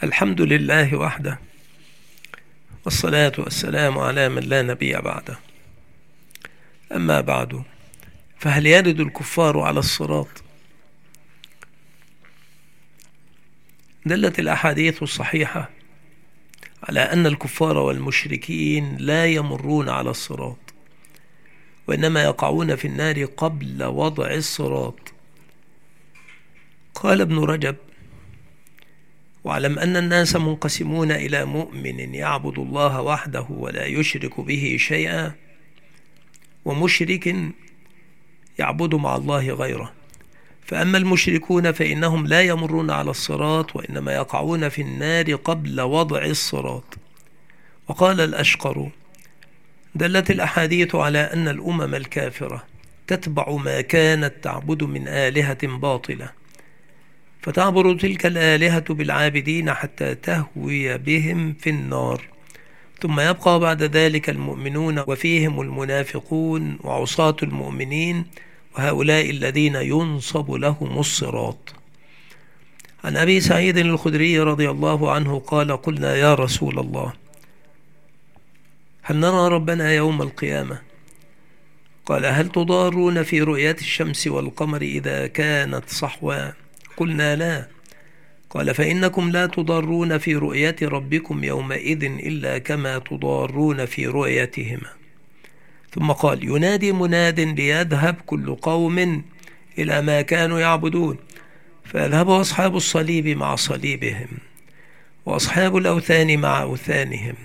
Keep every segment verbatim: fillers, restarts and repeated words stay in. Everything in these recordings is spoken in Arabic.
الحمد لله وحده، والصلاة والسلام على من لا نبي بعده. أما بعد، فهل يرد الكفار على الصراط؟ دلت الأحاديث الصحيحة على أن الكفار والمشركين لا يمرون على الصراط، وإنما يقعون في النار قبل وضع الصراط. قال ابن رجب: واعلم أن الناس منقسمون إلى مؤمن يعبد الله وحده ولا يشرك به شيئا، ومشرك يعبد مع الله غيره. فأما المشركون فإنهم لا يمرون على الصراط، وإنما يقعون في النار قبل وضع الصراط. وقال الأشقر: دلت الأحاديث على أن الأمم الكافرة تتبع ما كانت تعبد من آلهة باطلة، فتعبر تلك الآلهة بالعابدين حتى تهوي بهم في النار، ثم يبقى بعد ذلك المؤمنون وفيهم المنافقون وعصاة المؤمنين، وهؤلاء الذين ينصب لهم الصراط. عن أبي سعيد الخدري رضي الله عنه قال: قلنا يا رسول الله، هل نرى ربنا يوم القيامة؟ قال: هل تضارون في رؤية الشمس والقمر إذا كانت صحوا؟ قلنا لا. قال: فإنكم لا تضارون في رؤية ربكم يومئذ إلا كما تضارون في رؤيتهما. ثم قال: ينادي مناد ليذهب كل قوم إلى ما كانوا يعبدون، فيذهب أصحاب الصليب مع صليبهم، وأصحاب الأوثان مع أوثانهم،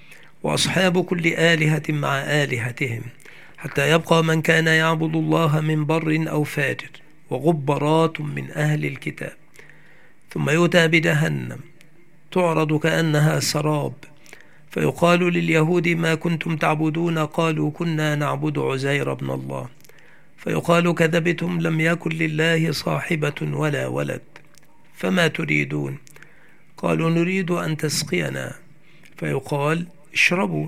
وأصحاب كل آلهة مع آلهتهم، حتى يبقى من كان يعبد الله من بر أو فاجر، وغبرات من أهل الكتاب. ثم يؤتى بجهنم تعرض كأنها سراب، فيقال لليهود: ما كنتم تعبدون؟ قالوا: كنا نعبد عزير بن الله. فيقال: كذبتم، لم يكن لله صاحبة ولا ولد، فما تريدون؟ قالوا: نريد أن تسقينا. فيقال: اشربوا.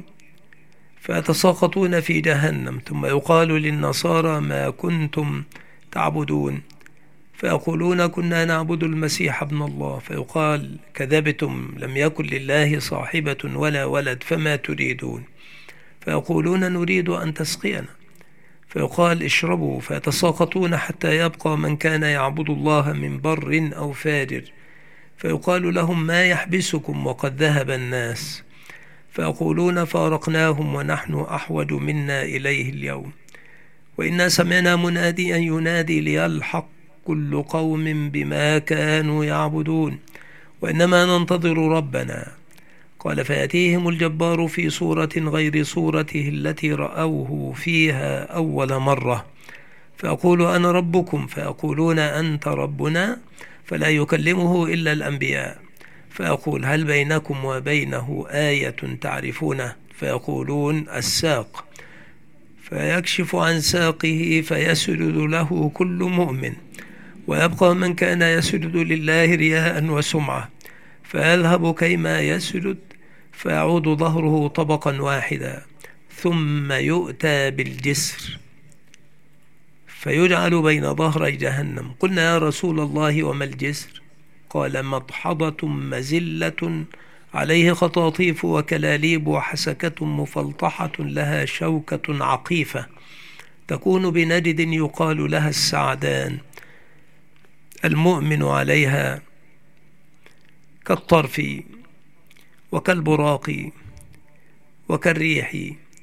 فيتساقطون في جهنم. ثم يقال للنصارى: ما كنتم تعبدون؟ فيقولون: كنا نعبد المسيح ابن الله. فيقال: كذبتم، لم يكن لله صاحبة ولا ولد، فما تريدون؟ فيقولون: نريد أن تسقينا. فيقال: اشربوا. فيتساقطون حتى يبقى من كان يعبد الله من بر أو فاجر. فيقال لهم: ما يحبسكم وقد ذهب الناس؟ فيقولون: فارقناهم ونحن أحوج منا إليه اليوم، وإنا سمعنا مناديا ينادي ليلحق كل قوم بما كانوا يعبدون، وإنما ننتظر ربنا. قال: فيأتيهم الجبار في صورة غير صورته التي رأوه فيها أول مرة، فأقول: أنا ربكم. فيقولون: أنت ربنا. فلا يكلمه إلا الأنبياء. فأقول: هل بينكم وبينه آية تعرفونه؟ فيقولون: الساق. فيكشف عن ساقه فيسجد له كل مؤمن، ويبقى من كان يسجد لله رياء وسمعة، فيذهب كيما يسجد، فيعود ظهره طبقا واحدا، ثم يؤتى بالجسر فيجعل بين ظهري جهنم. قلنا: يا رسول الله، وما الجسر؟ قال: مضحضة مزلة عليه خطاطيف وكلاليب وحسكة مفلطحة لها شوكة عقيفة، تكون بنجد يقال لها السعدان، المؤمن عليها كالطرف وكالبراق وكالريح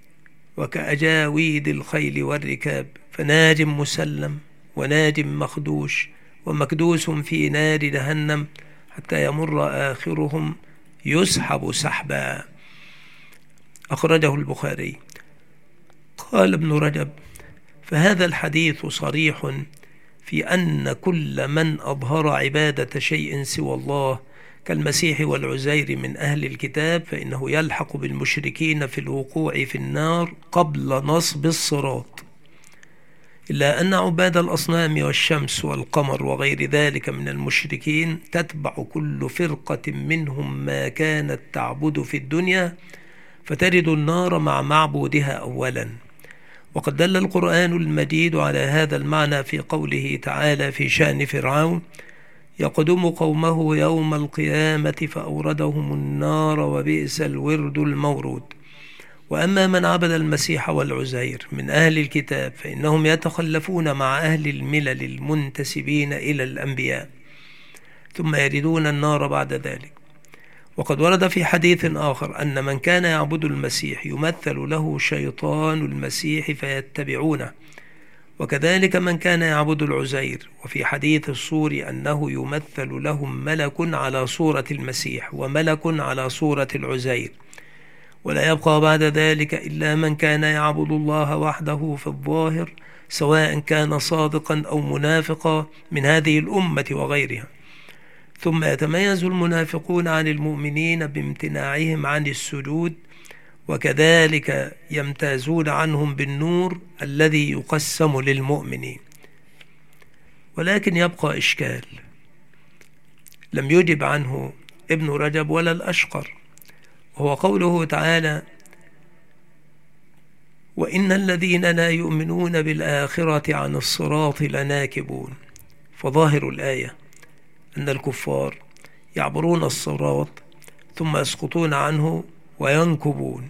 وكأجاويد الخيل والركاب، فناج مسلم وناج مخدوش ومكدوس في نار جهنم، حتى يمر آخرهم يسحب سحبا. أخرجه البخاري. قال ابن رجب: فهذا الحديث صريح في أن كل من أظهر عبادة شيء سوى الله كالمسيح والعزير من أهل الكتاب فإنه يلحق بالمشركين في الوقوع في النار قبل نصب الصراط، إلا أن عباد الأصنام والشمس والقمر وغير ذلك من المشركين تتبع كل فرقة منهم ما كانت تعبد في الدنيا، فترد النار مع معبودها أولا. وقد دل القرآن المجيد على هذا المعنى في قوله تعالى في شأن فرعون: يقدم قومه يوم القيامة فأوردهم النار وبئس الورد المورود. وأما من عبد المسيح والعزير من أهل الكتاب فإنهم يتخلفون مع أهل الملل المنتسبين إلى الأنبياء ثم يردون النار بعد ذلك. وقد ورد في حديث آخر أن من كان يعبد المسيح يمثل له شيطان المسيح فيتبعونه، وكذلك من كان يعبد العزير. وفي حديث الصور أنه يمثل لهم ملك على صورة المسيح وملك على صورة العزير. ولا يبقى بعد ذلك إلا من كان يعبد الله وحده في الظاهر، سواء كان صادقا أو منافقا من هذه الأمة وغيرها. ثم يتميز المنافقون عن المؤمنين بامتناعهم عن السجود، وكذلك يمتازون عنهم بالنور الذي يقسم للمؤمنين. ولكن يبقى إشكال لم يجب عنه ابن رجب ولا الأشقر، وهو قوله تعالى: وإن الذين لا يؤمنون بالآخرة عن الصراط لناكبون. فظاهر الآية أن الكفار يعبرون الصراط ثم يسقطون عنه وينكبون.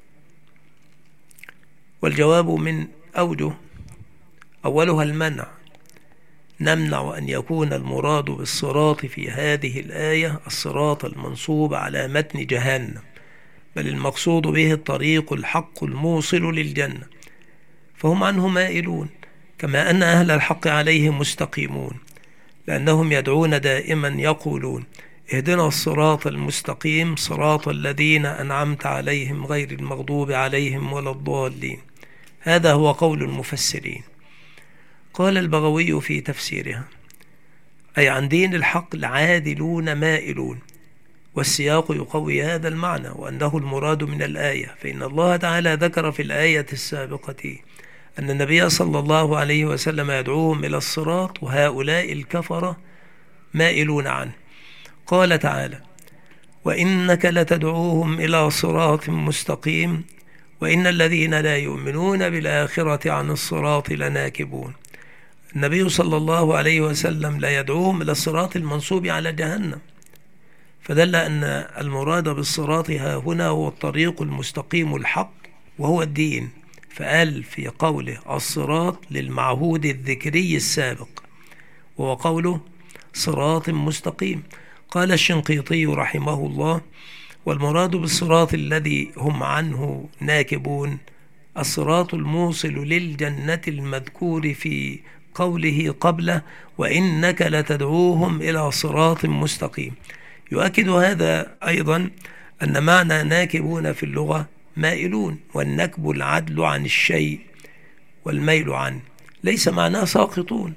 والجواب من أوجه: أولها المنع، نمنع أن يكون المراد بالصراط في هذه الآية الصراط المنصوب على متن جهنم، بل المقصود به الطريق الحق الموصل للجنة، فهم عنه مائلون، كما أن أهل الحق عليهم مستقيمون، لأنهم يدعون دائما يقولون: اهدنا الصراط المستقيم صراط الذين أنعمت عليهم غير المغضوب عليهم ولا الضالين. هذا هو قول المفسرين. قال البغوي في تفسيرها: أي عن دين الحق العادلون مائلون. والسياق يقوي هذا المعنى وأنه المراد من الآية، فإن الله تعالى ذكر في الآية السابقة أن النبي صلى الله عليه وسلم يدعوهم إلى الصراط، وهؤلاء الكفرة مائلون عنه. قال تعالى: وإنك لتدعوهم إلى صراط مستقيم وإن الذين لا يؤمنون بالآخرة عن الصراط لناكبون. النبي صلى الله عليه وسلم لا يدعوهم إلى الصراط المنصوب على جهنم، فدل أن المراد بالصراط ها هنا هو الطريق المستقيم الحق وهو الدين، فقال في قوله الصراط للمعهود الذكري السابق، وهو قوله صراط مستقيم. قال الشنقيطي رحمه الله: والمراد بالصراط الذي هم عنه ناكبون الصراط الموصل للجنة المذكور في قوله قبله: وإنك لتدعوهم إلى صراط مستقيم. يؤكد هذا أيضا أن معنى ناكبون في اللغة مائلون، والنكب العدل عن الشيء والميل عنه، ليس معناه ساقطون.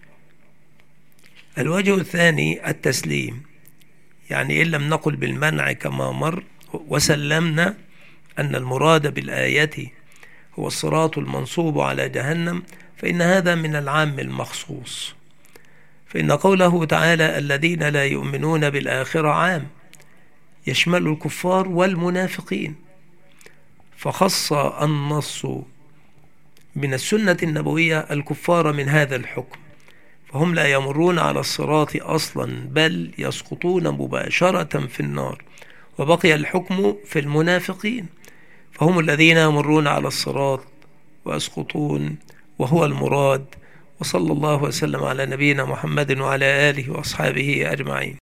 الوجه الثاني التسليم، يعني إن لم نقل بالمنع كما مر وسلمنا أن المراد بالآية هو الصراط المنصوب على جهنم، فإن هذا من العام المخصوص. فإن قوله تعالى الذين لا يؤمنون بالآخرة عام، يشمل الكفار والمنافقين، فخص النص من السنة النبوية الكفار من هذا الحكم، فهم لا يمرون على الصراط أصلا بل يسقطون مباشرة في النار. وبقي الحكم في المنافقين، فهم الذين يمرون على الصراط ويسقطون، وهو المراد. وصلى الله وسلم على نبينا محمد وعلى آله وأصحابه أجمعين.